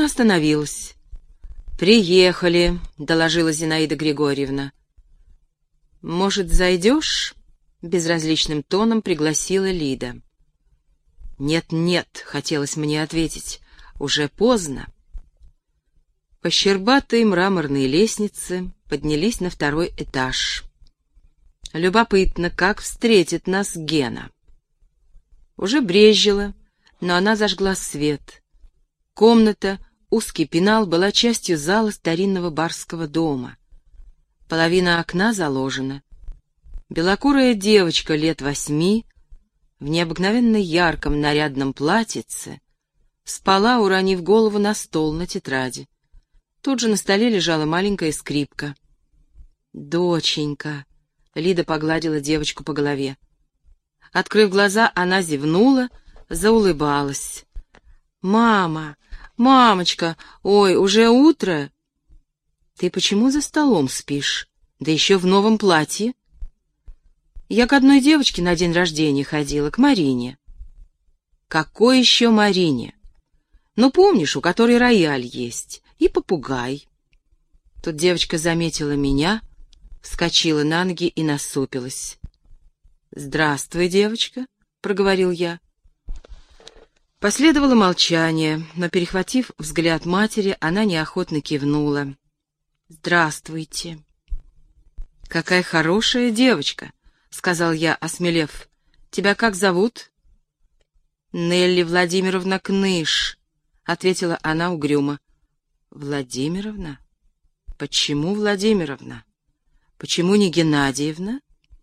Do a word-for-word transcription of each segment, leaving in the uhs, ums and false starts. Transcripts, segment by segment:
остановилась. «Приехали», — доложила Зинаида Григорьевна. «Может, зайдешь?» — безразличным тоном пригласила Лида. «Нет-нет», — хотелось мне ответить, — «уже поздно». По щербатой мраморной лестнице поднялись на второй этаж. Любопытно, как встретит нас Гена. Уже брезжило, но она зажгла свет. Комната, узкий пенал, была частью зала старинного барского дома. Половина окна заложена. Белокурая девочка лет восьми, в необыкновенно ярком нарядном платьице, спала, уронив голову на стол на тетради. Тут же на столе лежала маленькая скрипка. «Доченька!» — Лида погладила девочку по голове. Открыв глаза, она зевнула, заулыбалась. «Мама! Мамочка! Ой, уже утро!» «Ты почему за столом спишь? Да еще в новом платье?» «Я к одной девочке на день рождения ходила, к Марине». «Какой еще Марине?» «Ну, помнишь, у которой рояль есть, и попугай». Тут девочка заметила меня, вскочила на ноги и насупилась. «Здравствуй, девочка», — проговорил я. Последовало молчание, но, перехватив взгляд матери, она неохотно кивнула. «Здравствуйте». «Какая хорошая девочка», — сказал я, осмелев. «Тебя как зовут?» «Нелли Владимировна Кныш», — ответила она угрюмо. «Владимировна? Почему Владимировна? Почему не Геннадьевна?»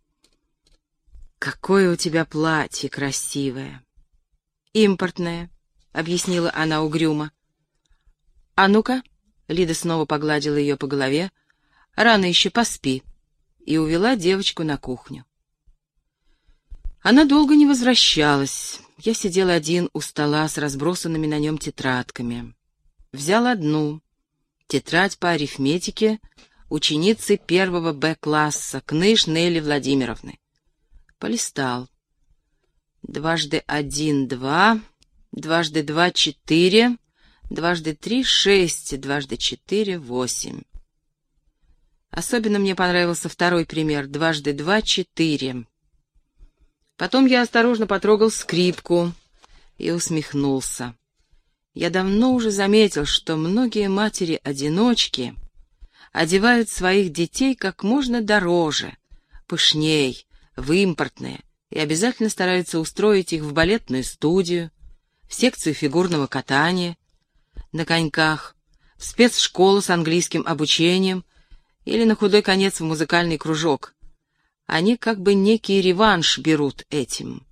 «Какое у тебя платье красивое!» «Импортное», — объяснила она угрюмо. «А ну-ка», — Лида снова погладила ее по голове, — «рано еще, поспи», и увела девочку на кухню. Она долго не возвращалась. Я сидел один у стола с разбросанными на нем тетрадками. Взял одну, тетрадь по арифметике ученицы первого Б-класса, Кныш Нелли Владимировны. Полистал. Дважды один — два, дважды два — четыре, дважды три — шесть, дважды четыре — восемь. Особенно мне понравился второй пример. Дважды два — четыре. Потом я осторожно потрогал скрипку и усмехнулся. Я давно уже заметил, что многие матери-одиночки одевают своих детей как можно дороже, пышней, в импортные, и обязательно стараются устроить их в балетную студию, в секцию фигурного катания, на коньках, в спецшколу с английским обучением или на худой конец в музыкальный кружок. Они как бы некий реванш берут этим.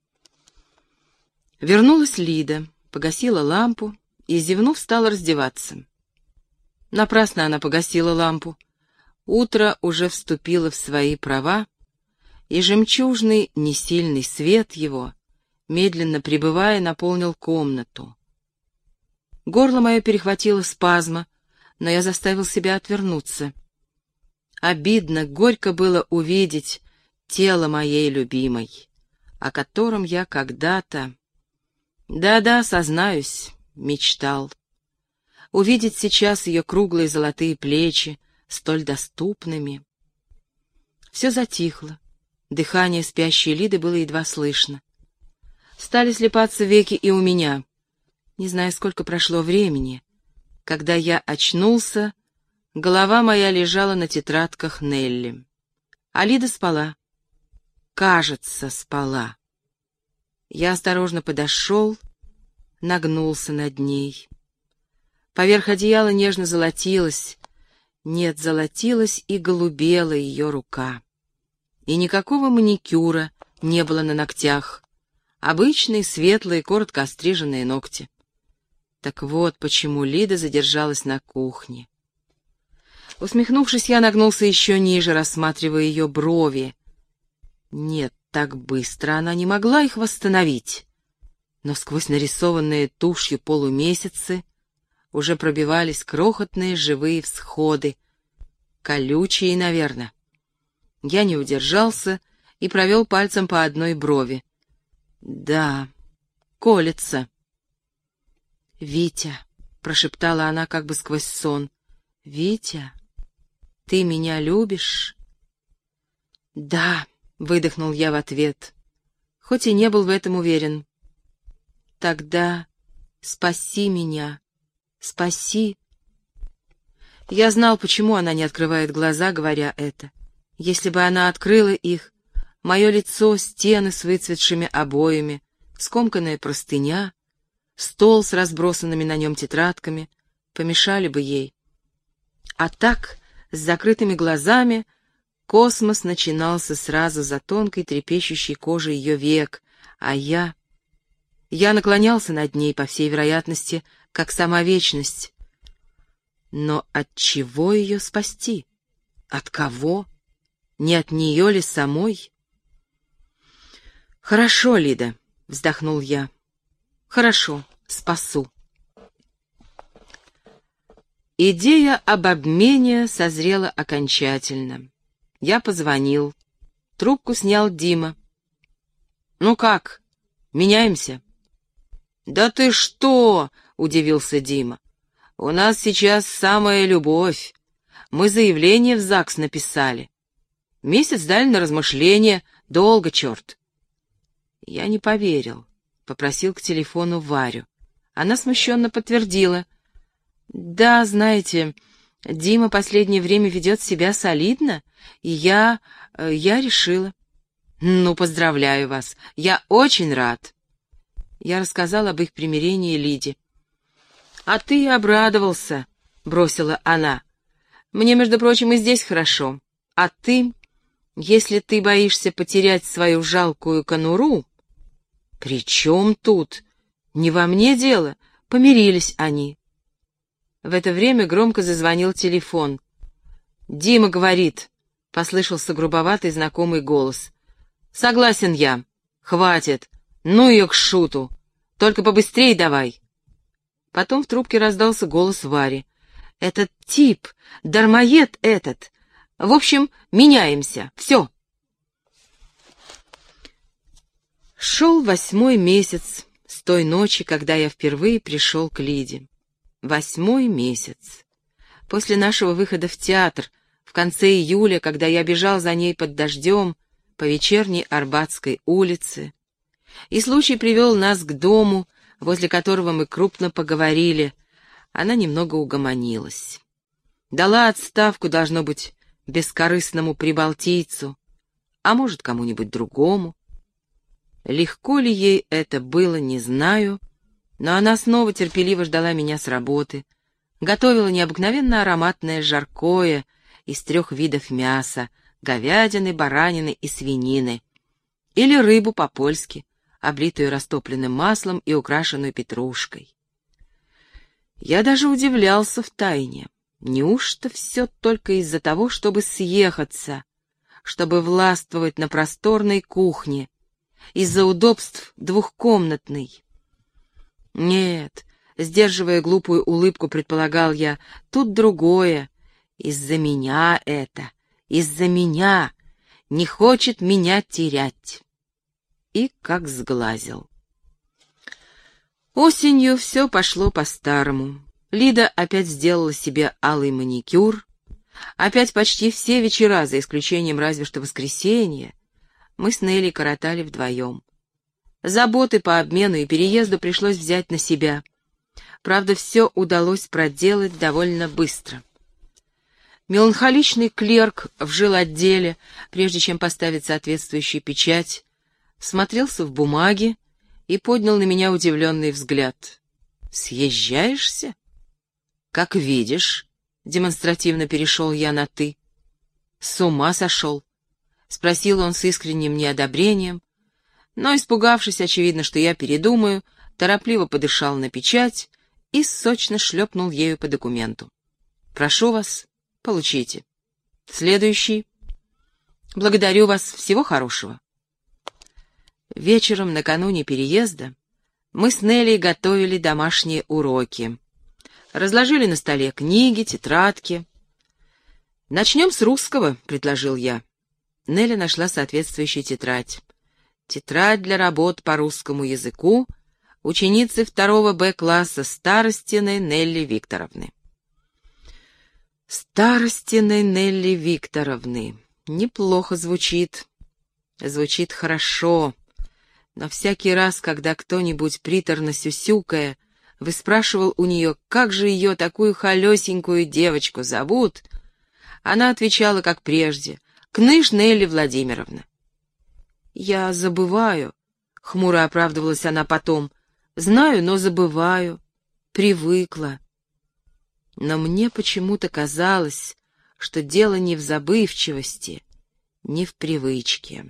Вернулась Лида, погасила лампу и, зевнув, стала раздеваться. Напрасно она погасила лампу. Утро уже вступило в свои права, и жемчужный несильный свет его, медленно прибывая, наполнил комнату. Горло мое перехватило спазма, но я заставил себя отвернуться. Обидно, горько было увидеть тело моей любимой, о котором я когда-то, да-да, сознаюсь, мечтал. Увидеть сейчас ее круглые золотые плечи, столь доступными. Все затихло. Дыхание спящей Лиды было едва слышно. Стали слепаться веки и у меня. Не знаю, сколько прошло времени. Когда я очнулся, голова моя лежала на тетрадках Нелли. А Лида спала. Кажется, спала. Я осторожно подошел, нагнулся над ней. Поверх одеяла нежно золотилась, нет, золотилась и голубела ее рука. И никакого маникюра не было на ногтях. Обычные, светлые, коротко остриженные ногти. Так вот, почему Лида задержалась на кухне. Усмехнувшись, я нагнулся еще ниже, рассматривая ее брови. Нет, так быстро она не могла их восстановить. Но сквозь нарисованные тушью полумесяцы уже пробивались крохотные живые всходы. Колючие, наверное. Я не удержался и провел пальцем по одной брови. Да, колется. «Витя», — прошептала она как бы сквозь сон. «Витя, ты меня любишь?» «Да», — выдохнул я в ответ, хоть и не был в этом уверен. «Тогда спаси меня, спаси». Я знал, почему она не открывает глаза, говоря это. Если бы она открыла их, мое лицо, стены с выцветшими обоями, скомканная простыня, стол с разбросанными на нем тетрадками помешали бы ей. А так, с закрытыми глазами, космос начинался сразу за тонкой трепещущей кожей ее век, а я... Я наклонялся над ней, по всей вероятности, как сама вечность. Но от чего ее спасти? От кого? Не от нее ли самой? «Хорошо, Лида», — вздохнул я. «Хорошо, спасу». Идея об обмене созрела окончательно. Я позвонил. Трубку снял Дима. «Ну как, меняемся?» «Да ты что?» — удивился Дима. «У нас сейчас самая любовь. Мы заявление в ЗАГС написали. Месяц дали на размышление, долго, черт». Я не поверил, попросил к телефону Варю. Она смущенно подтвердила. «Да, знаете, Дима последнее время ведет себя солидно, и я... я решила». «Ну, поздравляю вас, я очень рад». Я рассказал об их примирении Лиде. «А ты обрадовался», — бросила она. «Мне, между прочим, и здесь хорошо. А ты, если ты боишься потерять свою жалкую конуру...» «При чем тут? Не во мне дело. Помирились они». В это время громко зазвонил телефон. «Дима говорит», — послышался грубоватый знакомый голос. «Согласен я. Хватит. Ну ее к шуту. Только побыстрей давай». Потом в трубке раздался голос Вари. «Этот тип, дармоед этот. В общем, меняемся. Все». Шел восьмой месяц с той ночи, когда я впервые пришел к Лиде. Восьмой месяц. После нашего выхода в театр, в конце июля, когда я бежал за ней под дождем по вечерней Арбатской улице, и случай привел нас к дому, возле которого мы крупно поговорили, она немного угомонилась. Дала отставку, должно быть, бескорыстному прибалтийцу, а может, кому-нибудь другому. Легко ли ей это было, не знаю, но она снова терпеливо ждала меня с работы, готовила необыкновенно ароматное жаркое из трех видов мяса — говядины, баранины и свинины, или рыбу по-польски, облитую растопленным маслом и украшенную петрушкой. Я даже удивлялся втайне. Неужто все только из-за того, чтобы съехаться, чтобы властвовать на просторной кухне, из-за удобств двухкомнатной? Нет, сдерживая глупую улыбку, предполагал я, тут другое. Из-за меня это, из-за меня, не хочет меня терять. И как сглазил. Осенью все пошло по-старому. Лида опять сделала себе алый маникюр. Опять почти все вечера, за исключением разве что воскресенья, мы с Нелли коротали вдвоем. Заботы по обмену и переезду пришлось взять на себя. Правда, все удалось проделать довольно быстро. Меланхоличный клерк в жилотделе, прежде чем поставить соответствующую печать, всмотрелся в бумаги и поднял на меня удивленный взгляд. «Съезжаешься?» «Как видишь», — демонстративно перешел я на «ты». «С ума сошел?» — спросил он с искренним неодобрением, но, испугавшись, очевидно, что я передумаю, торопливо подышал на печать и сочно шлепнул ею по документу. «Прошу вас, получите. Следующий. Благодарю вас, всего хорошего». Вечером, накануне переезда, мы с Нелли готовили домашние уроки. Разложили на столе книги, тетрадки. «Начнем с русского», — предложил я. Нелли нашла соответствующую тетрадь. «Тетрадь для работ по русскому языку. ученицы второго Б-класса Старостиной Нелли Викторовны. Старостиной Нелли Викторовны. Неплохо звучит. Звучит хорошо. Но всякий раз, когда кто-нибудь приторно сюсюкая выспрашивал у нее, как же ее, такую холесенькую девочку, зовут, она отвечала, как прежде: «Кныш Нелли Владимировна». «Я забываю», — хмуро оправдывалась она потом. «Знаю, но забываю. Привыкла». Но мне почему-то казалось, что дело не в забывчивости, не в привычке.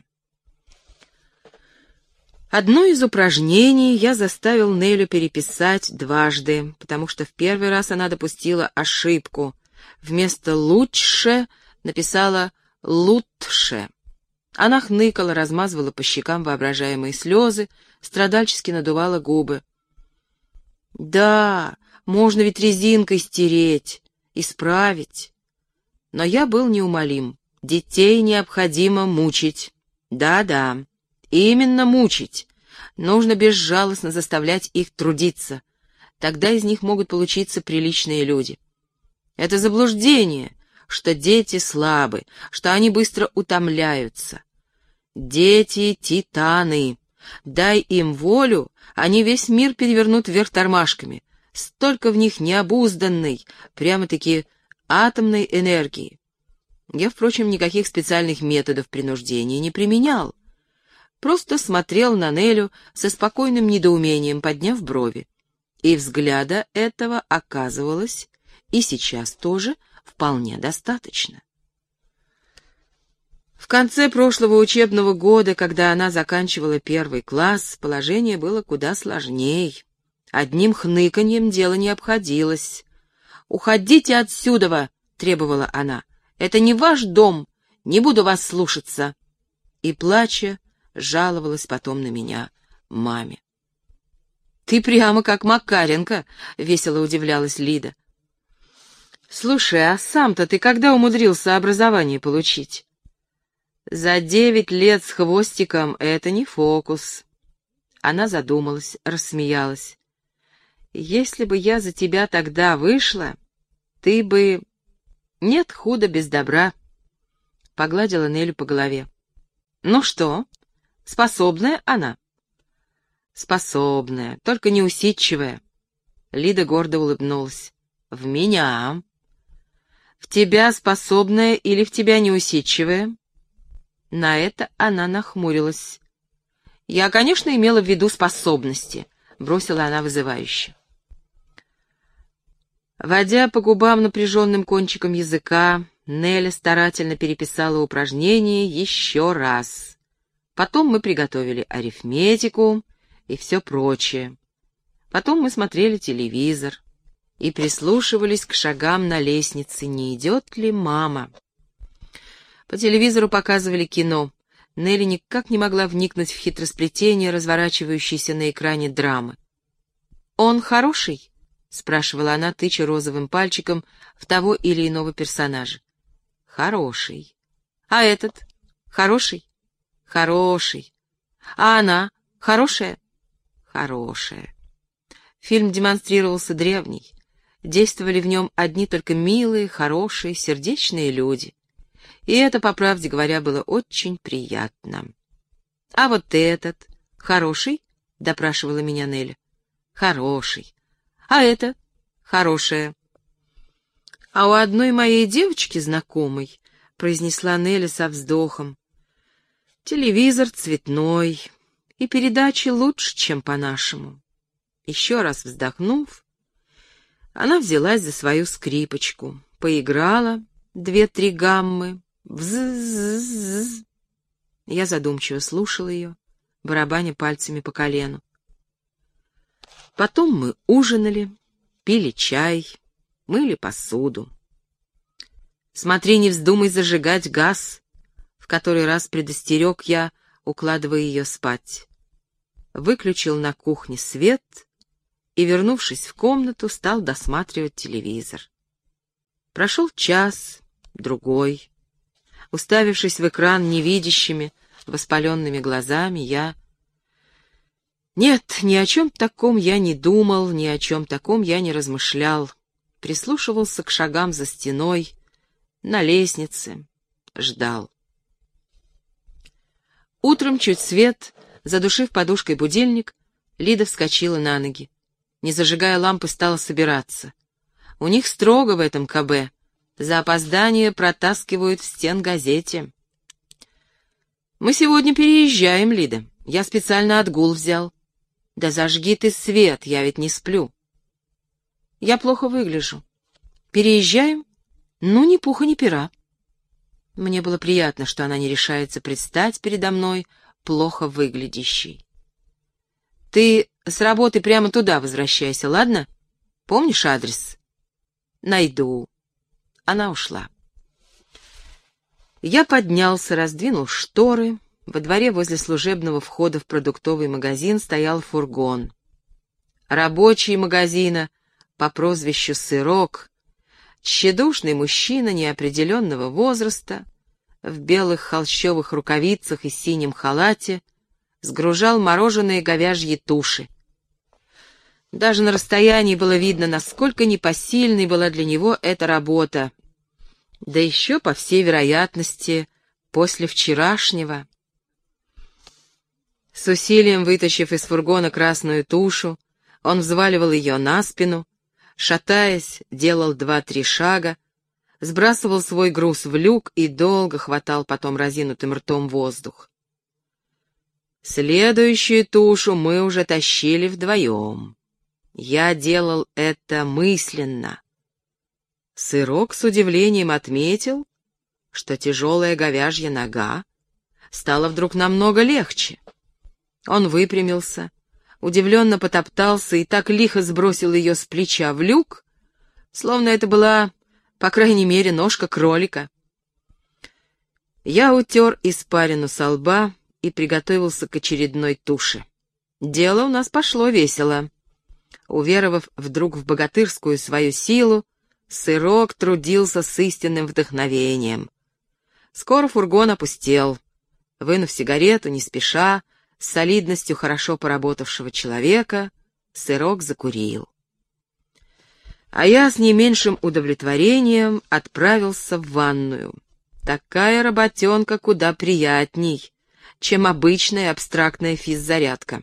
Одно из упражнений я заставил Нелю переписать дважды, потому что в первый раз она допустила ошибку. Вместо «лучше» написала «лутше». Она хныкала, размазывала по щекам воображаемые слезы, страдальчески надувала губы. «Да, можно ведь резинкой стереть, исправить». Но я был неумолим. Детей необходимо мучить. Да-да, именно мучить. Нужно безжалостно заставлять их трудиться. Тогда из них могут получиться приличные люди. Это заблуждение, что дети слабы, что они быстро утомляются. Дети — титаны. Дай им волю, они весь мир перевернут вверх тормашками. Столько в них необузданной, прямо-таки атомной энергии. Я, впрочем, никаких специальных методов принуждения не применял. Просто смотрел на Нелю со спокойным недоумением, подняв брови. И взгляда этого оказывалось, и сейчас тоже, вполне достаточно. В конце прошлого учебного года, когда она заканчивала первый класс, положение было куда сложней. Одним хныканьем дело не обходилось. «Уходите отсюда!» — требовала она. «Это не ваш дом, не буду вас слушаться!» И, плача, жаловалась потом на меня маме. «Ты прямо как Макаренко!» — весело удивлялась Лида. «Слушай, а сам-то ты когда умудрился образование получить?» «За девять лет с хвостиком это не фокус». Она задумалась, рассмеялась. «Если бы я за тебя тогда вышла, ты бы... Нет худа без добра». Погладила Нелю по голове. «Ну что, способная она?» «Способная, только неусидчивая». Лида гордо улыбнулась. «В меня». «В тебя способная или в тебя неусидчивая?» На это она нахмурилась. «Я, конечно, имела в виду способности», — бросила она вызывающе. Водя по губам напряженным кончиком языка, Неля старательно переписала упражнение еще раз. Потом мы приготовили арифметику и все прочее. Потом мы смотрели телевизор и прислушивались к шагам на лестнице, не идет ли мама. По телевизору показывали кино. Нелли никак не могла вникнуть в хитросплетение, разворачивающейся на экране драмы. «Он хороший?» — спрашивала она, тыча розовым пальчиком в того или иного персонажа. «Хороший. А этот? Хороший? Хороший. А она? Хорошая? Хорошая». Фильм демонстрировался древний. Действовали в нем одни только милые, хорошие, сердечные люди. И это, по правде говоря, было очень приятно. «А вот этот? Хороший?» — допрашивала меня Неля. «Хороший. А это? Хорошая». «А у одной моей девочки знакомой», — произнесла Неля со вздохом, — «телевизор цветной, и передачи лучше, чем по-нашему». Еще раз вздохнув, она взялась за свою скрипочку, поиграла две-три гаммы. Вз-з-з-з. Я задумчиво слушала ее, барабаня пальцами по колену. Потом мы ужинали, пили чай, мыли посуду. «Смотри, не вздумай зажигать газ», — в который раз предостерег я, укладывая ее спать. Выключил на кухне свет и, вернувшись в комнату, стал досматривать телевизор. Прошел час, другой. Уставившись в экран невидящими, воспаленными глазами, я Нет, ни о чем таком я не думал, ни о чем таком я не размышлял. Прислушивался к шагам за стеной, на лестнице, ждал. Утром чуть свет, задушив подушкой будильник, Лида вскочила на ноги. Не зажигая лампы, стала собираться. У них строго в этом ка бэ. За опоздание протаскивают в стенгазете. «Мы сегодня переезжаем, Лида. Я специально отгул взял». «Да зажги ты свет, я ведь не сплю». «Я плохо выгляжу». «Переезжаем? Ну, ни пуха, ни пера». Мне было приятно, что она не решается предстать передо мной плохо выглядящей. «Ты с работы прямо туда возвращайся, ладно? Помнишь адрес?» «Найду». Она ушла. Я поднялся, раздвинул шторы. Во дворе возле служебного входа в продуктовый магазин стоял фургон. Рабочий магазина по прозвищу «Сырок», тщедушный мужчина неопределенного возраста, в белых холщовых рукавицах и синем халате, сгружал мороженые говяжьи туши. Даже на расстоянии было видно, насколько непосильной была для него эта работа. Да еще, по всей вероятности, после вчерашнего. С усилием вытащив из фургона красную тушу, он взваливал ее на спину, шатаясь, делал два-три шага, сбрасывал свой груз в люк и долго хватал потом разинутым ртом воздух. Следующую тушу мы уже тащили вдвоем. Я делал это мысленно. Сырок с удивлением отметил, что тяжелая говяжья нога стала вдруг намного легче. Он выпрямился, удивленно потоптался и так лихо сбросил ее с плеча в люк, словно это была, по крайней мере, ножка кролика. Я утер испарину со лба и приготовился к очередной туше. Дело у нас пошло весело. Уверовав вдруг в богатырскую свою силу, Сырок трудился с истинным вдохновением. Скоро фургон опустел. Вынув сигарету, не спеша, с солидностью хорошо поработавшего человека, Сырок закурил. А я с не меньшим удовлетворением отправился в ванную. Такая работенка куда приятней, чем обычная абстрактная физзарядка.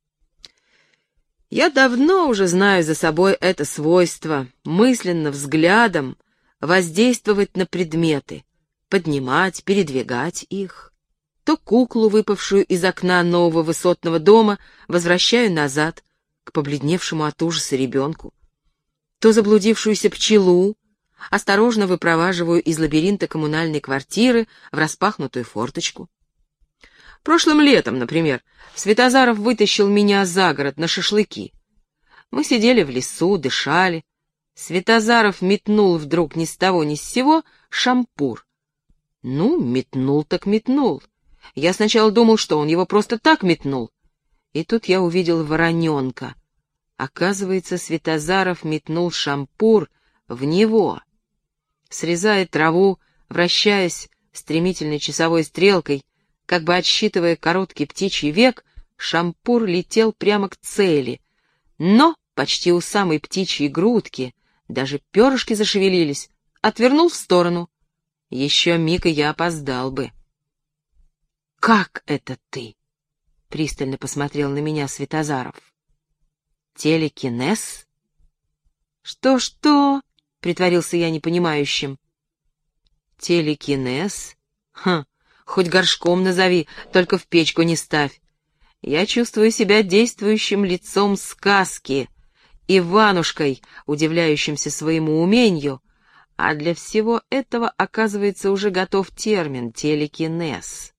Я давно уже знаю за собой это свойство — мысленно, взглядом воздействовать на предметы, поднимать, передвигать их. То куклу, выпавшую из окна нового высотного дома, возвращаю назад, к побледневшему от ужаса ребенку, то заблудившуюся пчелу осторожно выпроваживаю из лабиринта коммунальной квартиры в распахнутую форточку. Прошлым летом, например, Светозаров вытащил меня за город на шашлыки. Мы сидели в лесу, дышали. Светозаров метнул вдруг ни с того ни с сего шампур. Ну, метнул так метнул. Я сначала думал, что он его просто так метнул. И тут я увидел вороненка. Оказывается, Светозаров метнул шампур в него. Срезая траву, вращаясь стремительной часовой стрелкой, как бы отсчитывая короткий птичий век, шампур летел прямо к цели. Но почти у самой птичьей грудки даже перышки зашевелились, отвернул в сторону. Еще миг, и я опоздал бы. «Как это ты?» — пристально посмотрел на меня Светозаров. «Телекинез?» «Что-что?» — притворился я непонимающим. «Телекинез? Хм, хоть горшком назови, только в печку не ставь. Я чувствую себя действующим лицом сказки, Иванушкой, удивляющимся своему умению, а для всего этого, оказывается, уже готов термин «телекинез».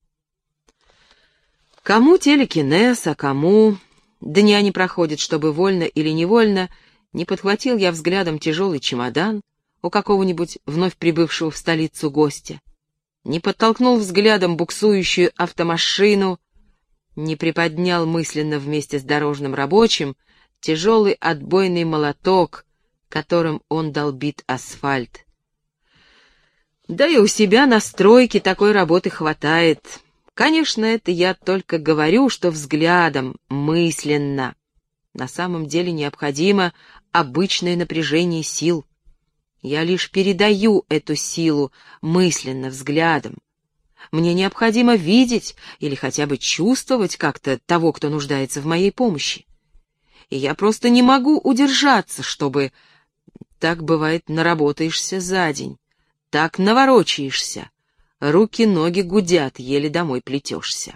Кому телекинез, а кому... Дня не проходит, чтобы вольно или невольно не подхватил я взглядом тяжелый чемодан у какого-нибудь вновь прибывшего в столицу гостя, не подтолкнул взглядом буксующую автомашину, не приподнял мысленно вместе с дорожным рабочим тяжелый отбойный молоток, которым он долбит асфальт. Да и у себя на стройке такой работы хватает. Конечно, это я только говорю, что взглядом, мысленно. На самом деле необходимо обычное напряжение сил. Я лишь передаю эту силу мысленно, взглядом. Мне необходимо видеть или хотя бы чувствовать как-то того, кто нуждается в моей помощи. И я просто не могу удержаться, чтобы... Так бывает, наработаешься за день, так наворочаешься, руки-ноги гудят, еле домой плетешься.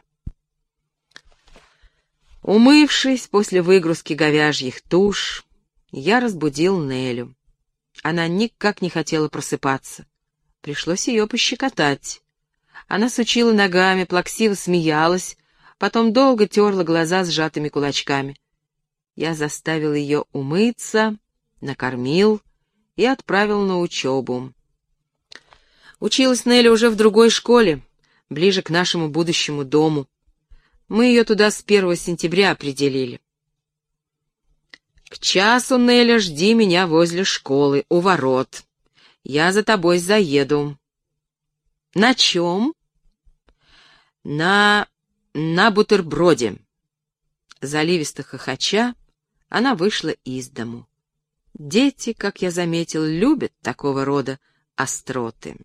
Умывшись после выгрузки говяжьих туш, я разбудил Нелю. Она никак не хотела просыпаться. Пришлось ее пощекотать. Она сучила ногами, плаксиво смеялась, потом долго терла глаза сжатыми кулачками. Я заставил ее умыться, накормил и отправил на учебу. Училась Нелли уже в другой школе, ближе к нашему будущему дому. Мы ее туда с первого сентября определили. «К часу, Неля, жди меня возле школы, у ворот. Я за тобой заеду». «На чем?» «На... на бутерброде». Заливисто хохоча, она вышла из дому. Дети, как я заметил, любят такого рода остроты.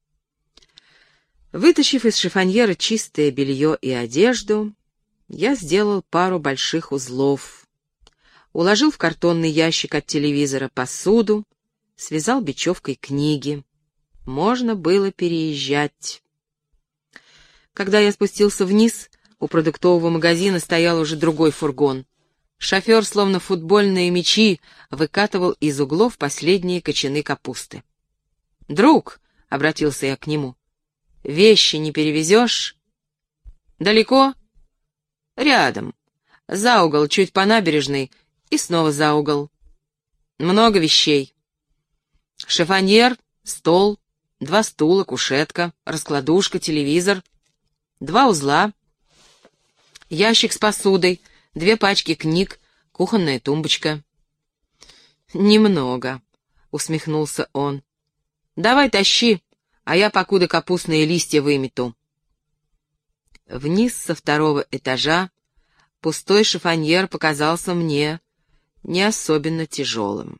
Вытащив из шифоньера чистое белье и одежду, я сделал пару больших узлов, уложил в картонный ящик от телевизора посуду, связал бечевкой книги. Можно было переезжать. Когда я спустился вниз, у продуктового магазина стоял уже другой фургон. Шофер, словно футбольные мячи, выкатывал из углов последние кочаны капусты. «Друг», — обратился я к нему, — «вещи не перевезешь?» «Далеко?» «Рядом. За угол, чуть по набережной, и снова за угол. Много вещей. Шифоньер, стол, два стула, кушетка, раскладушка, телевизор, два узла, ящик с посудой, две пачки книг, кухонная тумбочка». «Немного», — усмехнулся он. «Давай тащи, а я покуда капустные листья вымету». Вниз со второго этажа пустой шифоньер показался мне не особенно тяжелым.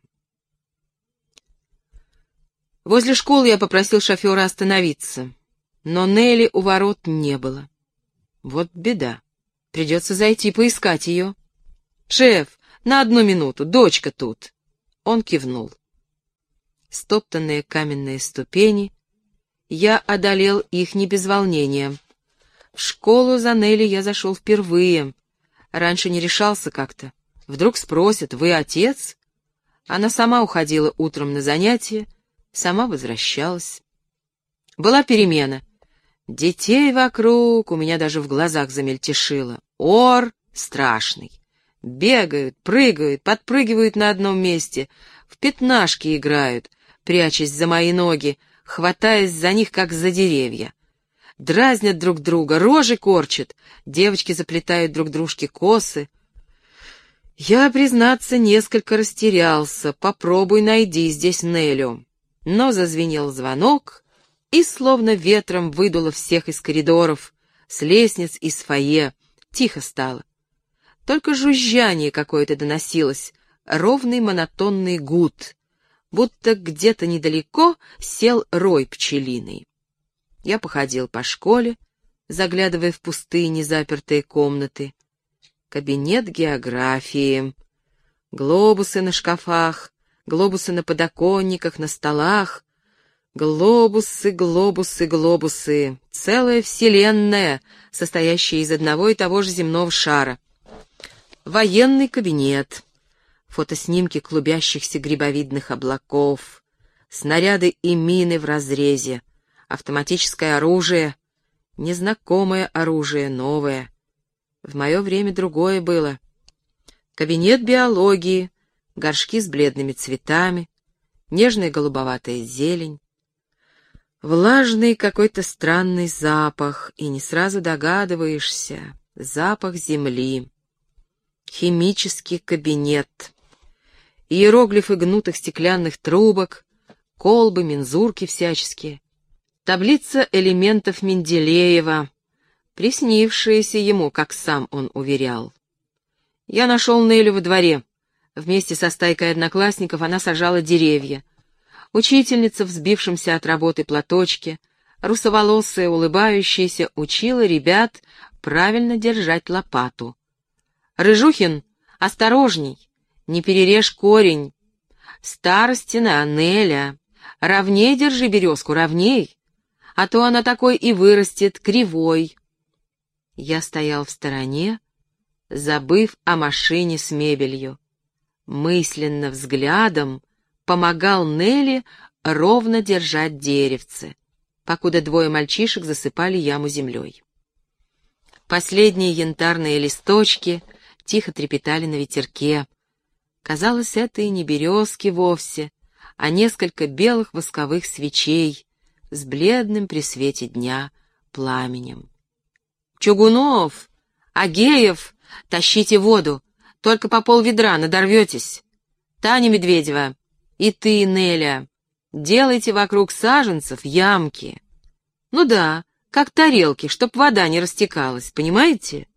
Возле школы я попросил шофера остановиться, но Нелли у ворот не было. Вот беда. Придется зайти поискать ее. «Шеф, на одну минуту, дочка тут». Он кивнул. Стоптанные каменные ступени, я одолел их не без волнения. В школу за Нелли я зашел впервые. Раньше не решался как-то. Вдруг спросят: «Вы отец?» Она сама уходила утром на занятия, сама возвращалась. Была перемена. Детей вокруг у меня даже в глазах замельтешило. Ор страшный. Бегают, прыгают, подпрыгивают на одном месте, в пятнашки играют, прячась за мои ноги, хватаясь за них, как за деревья. Дразнят друг друга, рожи корчат, девочки заплетают друг дружке косы. Я, признаться, несколько растерялся. Попробуй найди здесь Нелю. Но зазвенел звонок, и словно ветром выдуло всех из коридоров, с лестниц и с фойе. Тихо стало. Только жужжание какое-то доносилось, ровный монотонный гуд, будто где-то недалеко сел рой пчелиный. Я походил по школе, заглядывая в пустые незапертые комнаты. Кабинет географии. Глобусы на шкафах, глобусы на подоконниках, на столах. Глобусы, глобусы, глобусы. Целая вселенная, состоящая из одного и того же земного шара. Военный кабинет. Фотоснимки клубящихся грибовидных облаков. Снаряды и мины в разрезе. Автоматическое оружие. Незнакомое оружие, новое. В мое время другое было. Кабинет биологии, горшки с бледными цветами, нежная голубоватая зелень. Влажный какой-то странный запах, и не сразу догадываешься. Запах земли. Химический кабинет. Иероглифы гнутых стеклянных трубок, колбы, мензурки всяческие. Таблица элементов Менделеева. приснившееся ему, как сам он уверял. Я нашел Нелю во дворе. Вместе со стайкой одноклассников она сажала деревья. Учительница в сбившемся от работы платочке, русоволосая, улыбающаяся, учила ребят правильно держать лопату. «Рыжухин, осторожней, не перережь корень. Старостина, Неля, ровней держи березку, ровней, а то она такой и вырастет, кривой». Я стоял в стороне, забыв о машине с мебелью. Мысленно взглядом помогал Нелли ровно держать деревце, покуда двое мальчишек засыпали яму землей. Последние янтарные листочки тихо трепетали на ветерке. Казалось, это и не березки вовсе, а несколько белых восковых свечей с бледным при свете дня пламенем. «Чугунов! Агеев! Тащите воду! Только по полведра, надорветесь! Таня Медведева! И ты, Неля! Делайте вокруг саженцев ямки! Ну да, как тарелки, чтоб вода не растекалась, понимаете?»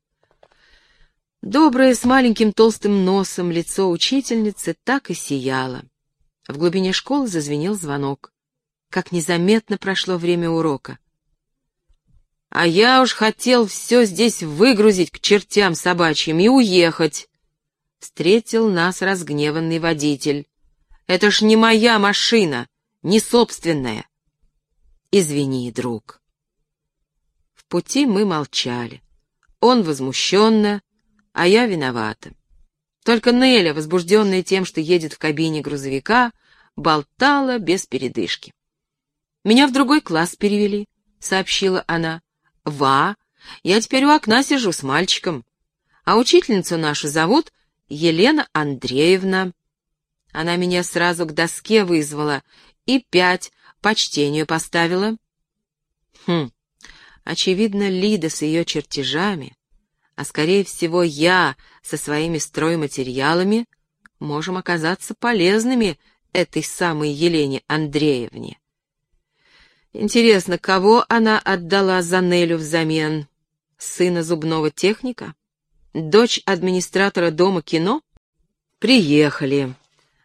Доброе, с маленьким толстым носом лицо учительницы так и сияло. В глубине школы зазвенел звонок. Как незаметно прошло время урока. «А я уж хотел все здесь выгрузить к чертям собачьим и уехать!» Встретил нас разгневанный водитель. «Это ж не моя машина, не собственная!» «Извини, друг». В пути мы молчали. Он возмущенно, а я виновата. Только Неля, возбужденная тем, что едет в кабине грузовика, болтала без передышки. «Меня в другой класс перевели», — сообщила она. «Ва, я теперь у окна сижу с мальчиком, а учительницу нашу зовут Елена Андреевна. Она меня сразу к доске вызвала и пять по чтению поставила». Хм, очевидно, Лида с ее чертежами, а скорее всего я со своими стройматериалами, можем оказаться полезными этой самой Елене Андреевне. Интересно, кого она отдала за Нелю взамен? Сына зубного техника? Дочь администратора дома кино? Приехали.